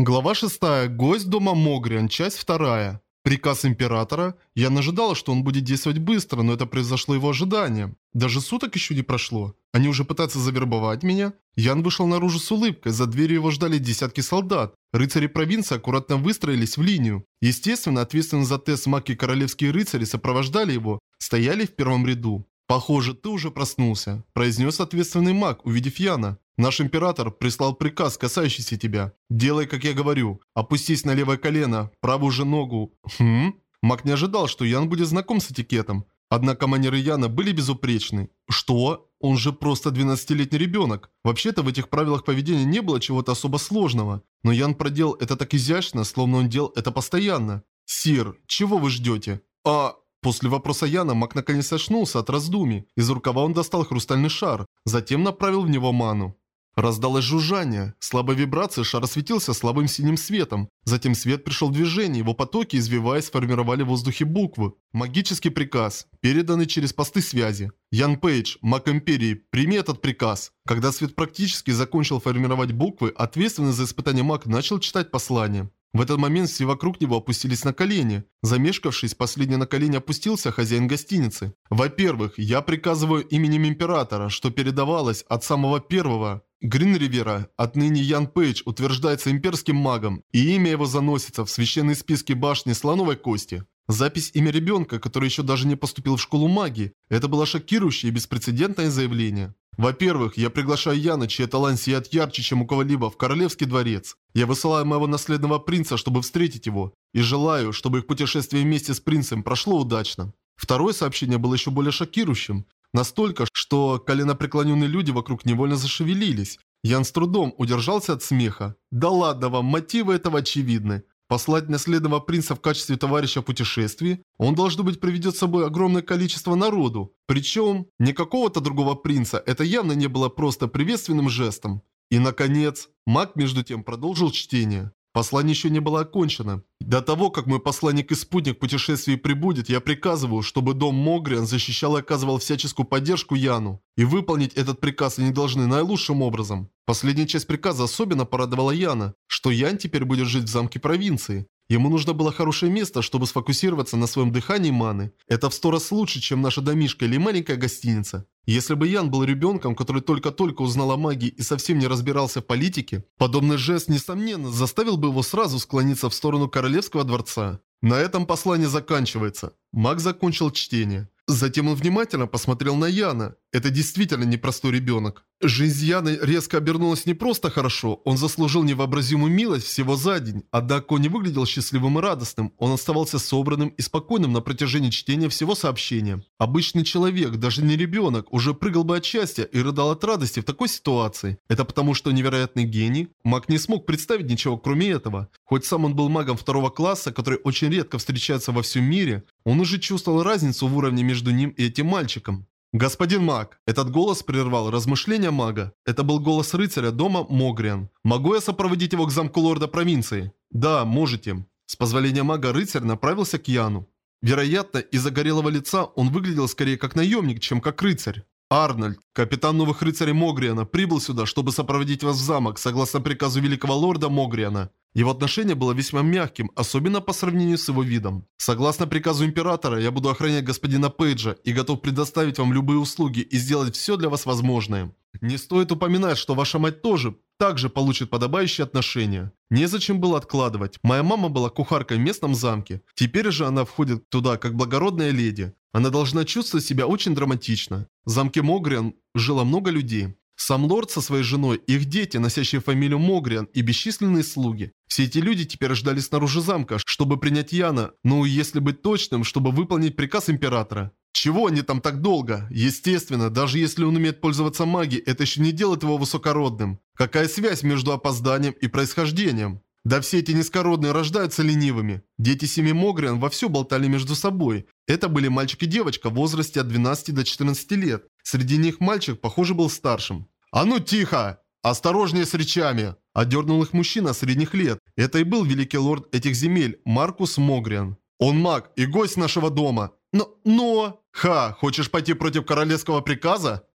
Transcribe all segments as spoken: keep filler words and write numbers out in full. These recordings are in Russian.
Глава шестая. Гость дома Могриан. Часть вторая. Приказ императора. Я ожидала, что он будет действовать быстро, но это превзошло его ожидания. Даже суток еще не прошло. Они уже пытаются завербовать меня. Ян вышел наружу с улыбкой. За дверью его ждали десятки солдат. Рыцари провинции аккуратно выстроились в линию. Естественно, ответственные за тест маг и королевские рыцари сопровождали его, стояли в первом ряду. «Похоже, ты уже проснулся», – произнес ответственный маг, увидев Яна. «Наш император прислал приказ, касающийся тебя. Делай, как я говорю. Опустись на левое колено, правую же ногу». «Хм?» Маг не ожидал, что Ян будет знаком с этикетом. Однако манеры Яна были безупречны. «Что? Он же просто двенадцатилетний ребенок». Вообще-то в этих правилах поведения не было чего-то особо сложного. Но Ян проделал это так изящно, словно он делал это постоянно. «Сир, чего вы ждете?» «А...» После вопроса Яна маг наконец очнулся от раздумий. Из рукава он достал хрустальный шар, затем направил в него ману. Раздалось жужжание. Слабой вибрацией шар осветился слабым синим светом. Затем свет пришел в движение, его потоки, извиваясь, сформировали в воздухе буквы. Магический приказ, переданный через посты связи. Ян Пейдж, маг Империи, прими этот приказ. Когда свет практически закончил формировать буквы, ответственный за испытание маг начал читать послание. В этот момент все вокруг него опустились на колени. Замешкавшись, последний на колени опустился хозяин гостиницы. Во-первых, я приказываю именем императора, что передавалось от самого первого Гринривера. Отныне Ян Пейдж утверждается имперским магом, и имя его заносится в священные списки башни Слоновой Кости. Запись имя ребенка, который еще даже не поступил в школу магии. Это было шокирующее и беспрецедентное заявление. Во-первых, я приглашаю Яна, чей талант сияет ярче, чем у кого-либо, в Королевский дворец. Я высылаю моего наследного принца, чтобы встретить его. И желаю, чтобы их путешествие вместе с принцем прошло удачно. Второе сообщение было еще более шокирующим. Настолько, что коленопреклоненные люди вокруг невольно зашевелились. Ян с трудом удержался от смеха. Да ладно вам, мотивы этого очевидны. Послать наследного принца в качестве товарища в путешествии, он, должно быть, приведет с собой огромное количество народу. Причем, не какого-то другого принца, это явно не было просто приветственным жестом. И, наконец, маг, между тем, продолжил чтение. Послание еще не было окончено. До того, как мой посланник и спутник в путешествии прибудет, я приказываю, чтобы дом Могриан защищал и оказывал всяческую поддержку Яну. И выполнить этот приказ они должны наилучшим образом. Последняя часть приказа особенно порадовала Яна, что Ян теперь будет жить в замке провинции. Ему нужно было хорошее место, чтобы сфокусироваться на своем дыхании маны. Это в сто раз лучше, чем наша домишка или маленькая гостиница. Если бы Ян был ребенком, который только-только узнал о магии и совсем не разбирался в политике, подобный жест, несомненно, заставил бы его сразу склониться в сторону королевского дворца. На этом послание заканчивается. Маг закончил чтение. Затем он внимательно посмотрел на Яна. Это действительно непростой ребенок. Жизнь Яна резко обернулась не просто хорошо, он заслужил невообразимую милость всего за день. Однако он не выглядел счастливым и радостным, он оставался собранным и спокойным на протяжении чтения всего сообщения. Обычный человек, даже не ребенок, уже прыгал бы от счастья и рыдал от радости в такой ситуации. Это потому, что невероятный гений? Маг не смог представить ничего кроме этого. Хоть сам он был магом второго класса, который очень редко встречается во всем мире, он уже чувствовал разницу в уровне между ним и этим мальчиком. «Господин маг!» Этот голос прервал размышления мага. Это был голос рыцаря дома Могриан. «Могу я сопроводить его к замку лорда провинции?» «Да, можете». С позволения мага рыцарь направился к Яну. Вероятно, из-за горелого лица он выглядел скорее как наемник, чем как рыцарь. «Арнольд, капитан новых рыцарей Могриана, прибыл сюда, чтобы сопроводить вас в замок, согласно приказу великого лорда Могриана». Его отношение было весьма мягким, особенно по сравнению с его видом. «Согласно приказу императора, я буду охранять господина Пейджа и готов предоставить вам любые услуги и сделать все для вас возможное. Не стоит упоминать, что ваша мать тоже также получит подобающее отношение. Незачем было откладывать. Моя мама была кухаркой в местном замке. Теперь же она входит туда как благородная леди. Она должна чувствовать себя очень драматично. В замке Могриан жило много людей. Сам лорд со своей женой, их дети, носящие фамилию Могриан, и бесчисленные слуги. Все эти люди теперь ждали снаружи замка, чтобы принять Яна, ну если быть точным, чтобы выполнить приказ императора. Чего они там так долго? Естественно, даже если он умеет пользоваться магией, это еще не делает его высокородным. Какая связь между опозданием и происхождением? Да все эти низкородные рождаются ленивыми. Дети семьи Могриан вовсю болтали между собой. Это были мальчик и девочка в возрасте от двенадцати до четырнадцати лет. Среди них мальчик, похоже, был старшим. «А ну тихо! Осторожнее с речами!» Одернул их мужчина средних лет. Это и был великий лорд этих земель, Маркус Могриан. «Он маг и гость нашего дома!» «Но... но...» «Ха, хочешь пойти против королевского приказа?»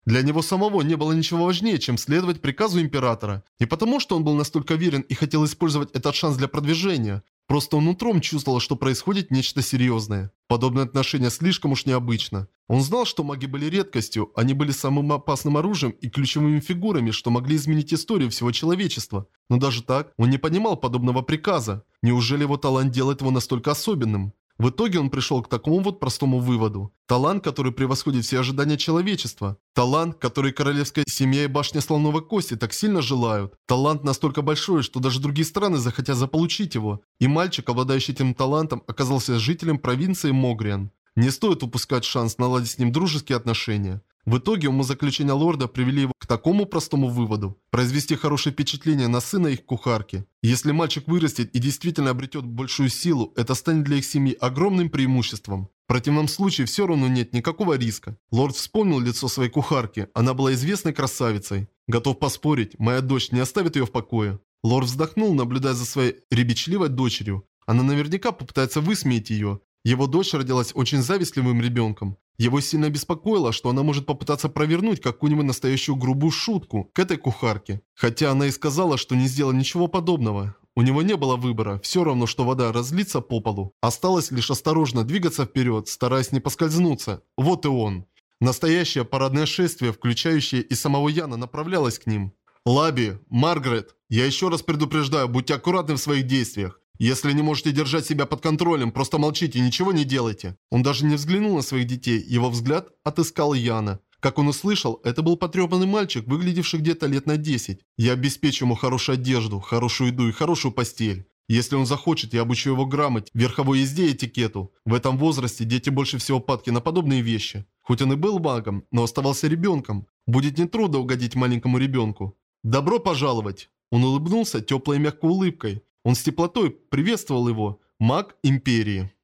Для него самого не было ничего важнее, чем следовать приказу императора. Не потому, что он был настолько верен и хотел использовать этот шанс для продвижения. Просто он утром чувствовал, что происходит нечто серьезное. Подобное отношение слишком уж необычно. Он знал, что маги были редкостью, они были самым опасным оружием и ключевыми фигурами, что могли изменить историю всего человечества. Но даже так, он не понимал подобного приказа. Неужели его талант делает его настолько особенным? В итоге он пришел к такому вот простому выводу. Талант, который превосходит все ожидания человечества. Талант, который королевская семья и башня слоновой кости так сильно желают. Талант настолько большой, что даже другие страны захотят заполучить его. И мальчик, обладающий этим талантом, оказался жителем провинции Могриан. Не стоит упускать шанс наладить с ним дружеские отношения. В итоге умозаключения лорда привели его к такому простому выводу. Произвести хорошее впечатление на сына их кухарки. Если мальчик вырастет и действительно обретет большую силу, это станет для их семьи огромным преимуществом. В противном случае все равно нет никакого риска. Лорд вспомнил лицо своей кухарки. Она была известной красавицей. Готов поспорить, моя дочь не оставит ее в покое. Лорд вздохнул, наблюдая за своей ребячливой дочерью. Она наверняка попытается высмеять ее. Его дочь родилась очень завистливым ребенком. Его сильно беспокоило, что она может попытаться провернуть какую-нибудь настоящую грубую шутку к этой кухарке. Хотя она и сказала, что не сделала ничего подобного. У него не было выбора, все равно, что вода разлится по полу. Осталось лишь осторожно двигаться вперед, стараясь не поскользнуться. Вот и он. Настоящее парадное шествие, включающее и самого Яна, направлялось к ним. «Лаби, Маргарет, я еще раз предупреждаю, будьте аккуратны в своих действиях. Если не можете держать себя под контролем, просто молчите и ничего не делайте». Он даже не взглянул на своих детей, его взгляд отыскал Яна. Как он услышал, это был потрепанный мальчик, выглядевший где-то лет на десять. Я обеспечу ему хорошую одежду, хорошую еду и хорошую постель. Если он захочет, я обучу его грамоте, верховой езде и этикету. В этом возрасте дети больше всего падки на подобные вещи. Хоть он и был магом, но оставался ребенком. Будет нетрудно угодить маленькому ребенку. «Добро пожаловать!» Он улыбнулся теплой и мягкой улыбкой. Он с теплотой приветствовал его. Маг Империи.